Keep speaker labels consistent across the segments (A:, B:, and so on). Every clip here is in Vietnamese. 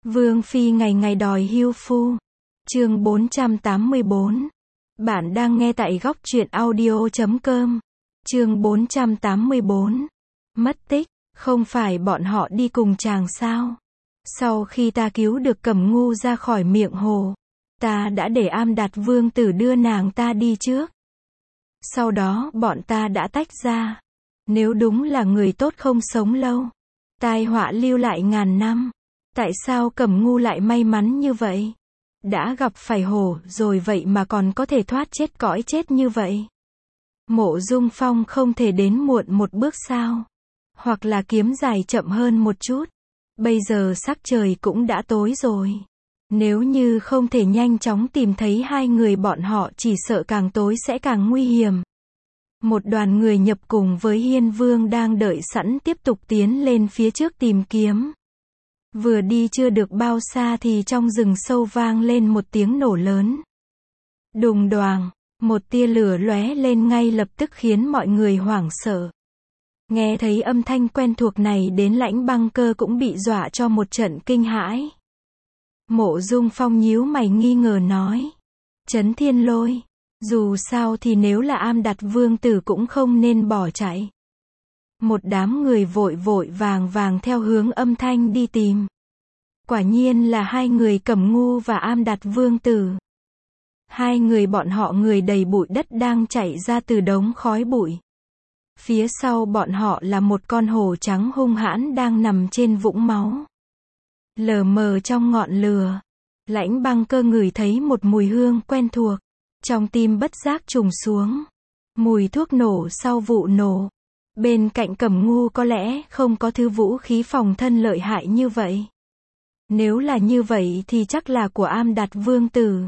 A: Vương phi ngày ngày đòi hưu phu. Chương 484. Bạn đang nghe tại góc truyện audio.com. Chương 484. Mất tích, không phải bọn họ đi cùng chàng sao? Sau khi ta cứu được Cẩm Ngu ra khỏi miệng hồ, ta đã để Am Đạt vương tử đưa nàng ta đi trước. Sau đó bọn ta đã tách ra. Nếu đúng là người tốt không sống lâu, tai họa lưu lại ngàn năm. Tại sao Cẩm Ngu lại may mắn như vậy? Đã gặp phải hổ rồi vậy mà còn có thể thoát chết cõi chết như vậy? Mộ Dung Phong không thể đến muộn một bước sao? Hoặc là kiếm dài chậm hơn một chút? Bây giờ sắc trời cũng đã tối rồi. Nếu như không thể nhanh chóng tìm thấy hai người bọn họ, chỉ sợ càng tối sẽ càng nguy hiểm. Một đoàn người nhập cùng với Hiên Vương đang đợi sẵn tiếp tục tiến lên phía trước tìm kiếm. Vừa đi chưa được bao xa thì trong rừng sâu vang lên một tiếng nổ lớn. Đùng đoàng, một tia lửa lóe lên ngay lập tức khiến mọi người hoảng sợ. Nghe thấy âm thanh quen thuộc này đến Lãnh Băng Cơ cũng bị dọa cho một trận kinh hãi. Mộ Dung Phong nhíu mày nghi ngờ nói. Trấn Thiên Lôi, dù sao thì nếu là Am Đạt vương tử cũng không nên bỏ chạy. Một đám người vội vội vàng vàng theo hướng âm thanh đi tìm. Quả nhiên là hai người Cẩm Ngu và Am Đạt vương tử. Hai người bọn họ người đầy bụi đất đang chạy ra từ đống khói bụi. Phía sau bọn họ là một con hổ trắng hung hãn đang nằm trên vũng máu. Lờ mờ trong ngọn lửa, Lãnh Băng Cơ ngửi thấy một mùi hương quen thuộc. Trong tim bất giác trùng xuống. Mùi thuốc nổ sau vụ nổ. Bên cạnh Cẩm Ngu có lẽ không có thứ vũ khí phòng thân lợi hại như vậy. Nếu là như vậy thì chắc là của Am Đạt vương tử.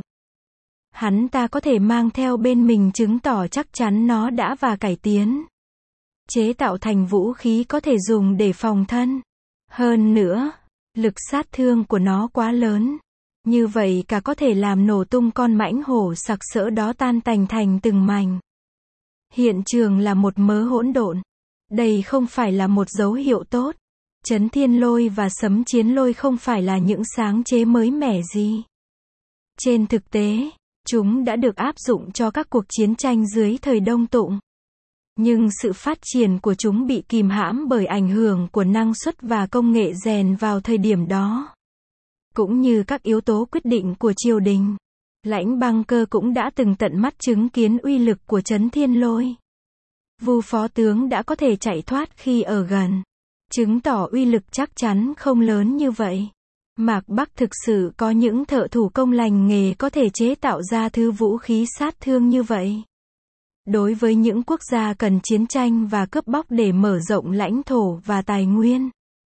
A: Hắn ta có thể mang theo bên mình chứng tỏ chắc chắn nó đã và cải tiến. Chế tạo thành vũ khí có thể dùng để phòng thân. Hơn nữa, lực sát thương của nó quá lớn. Như vậy cả có thể làm nổ tung con mãnh hổ sặc sỡ đó tan tành thành từng mảnh. Hiện trường là một mớ hỗn độn. Đây không phải là một dấu hiệu tốt. Trấn Thiên Lôi và Sấm Chiến Lôi không phải là những sáng chế mới mẻ gì. Trên thực tế, chúng đã được áp dụng cho các cuộc chiến tranh dưới thời Đông Tụng. Nhưng sự phát triển của chúng bị kìm hãm bởi ảnh hưởng của năng suất và công nghệ rèn vào thời điểm đó. Cũng như các yếu tố quyết định của triều đình. Lãnh Băng Cơ cũng đã từng tận mắt chứng kiến uy lực của Trấn Thiên Lôi. Vu phó tướng đã có thể chạy thoát khi ở gần. Chứng tỏ uy lực chắc chắn không lớn như vậy. Mạc Bắc thực sự có những thợ thủ công lành nghề có thể chế tạo ra thứ vũ khí sát thương như vậy. Đối với những quốc gia cần chiến tranh và cướp bóc để mở rộng lãnh thổ và tài nguyên,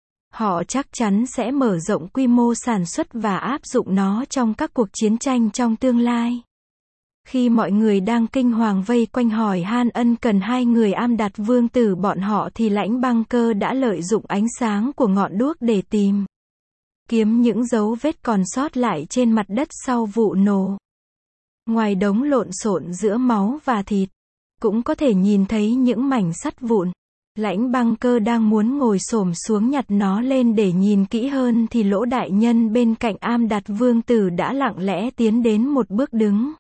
A: họ chắc chắn sẽ mở rộng quy mô sản xuất và áp dụng nó trong các cuộc chiến tranh trong tương lai. Khi mọi người đang kinh hoàng vây quanh hỏi han ân cần hai người Am Đạt vương tử bọn họ thì Lãnh Băng Cơ đã lợi dụng ánh sáng của ngọn đuốc để tìm kiếm những dấu vết còn sót lại trên mặt đất sau vụ nổ. Ngoài đống lộn xộn giữa máu và thịt, cũng có thể nhìn thấy những mảnh sắt vụn. Lãnh Băng Cơ đang muốn ngồi xổm xuống nhặt nó lên để nhìn kỹ hơn thì Lỗ đại nhân bên cạnh Am Đạt vương tử đã lặng lẽ tiến đến một bước đứng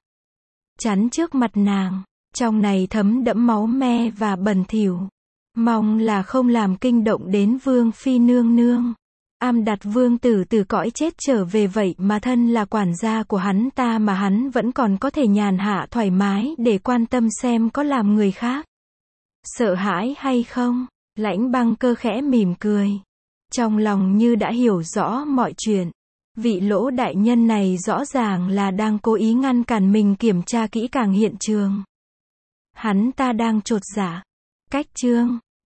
A: chắn trước mặt nàng. Trong này thấm đẫm máu me và bẩn thỉu. Mong là không làm kinh động đến vương phi nương nương. Am Đạt vương tử từ cõi chết trở về vậy mà thân là quản gia của hắn ta mà hắn vẫn còn có thể nhàn hạ thoải mái để quan tâm xem có làm người khác sợ hãi hay không. Lãnh Băng Cơ khẽ mỉm cười. Trong lòng như đã hiểu rõ mọi chuyện. Vị Lỗ đại nhân này rõ ràng là đang cố ý ngăn cản mình kiểm tra kỹ càng hiện trường. Hắn ta đang chột dạ. Cách chương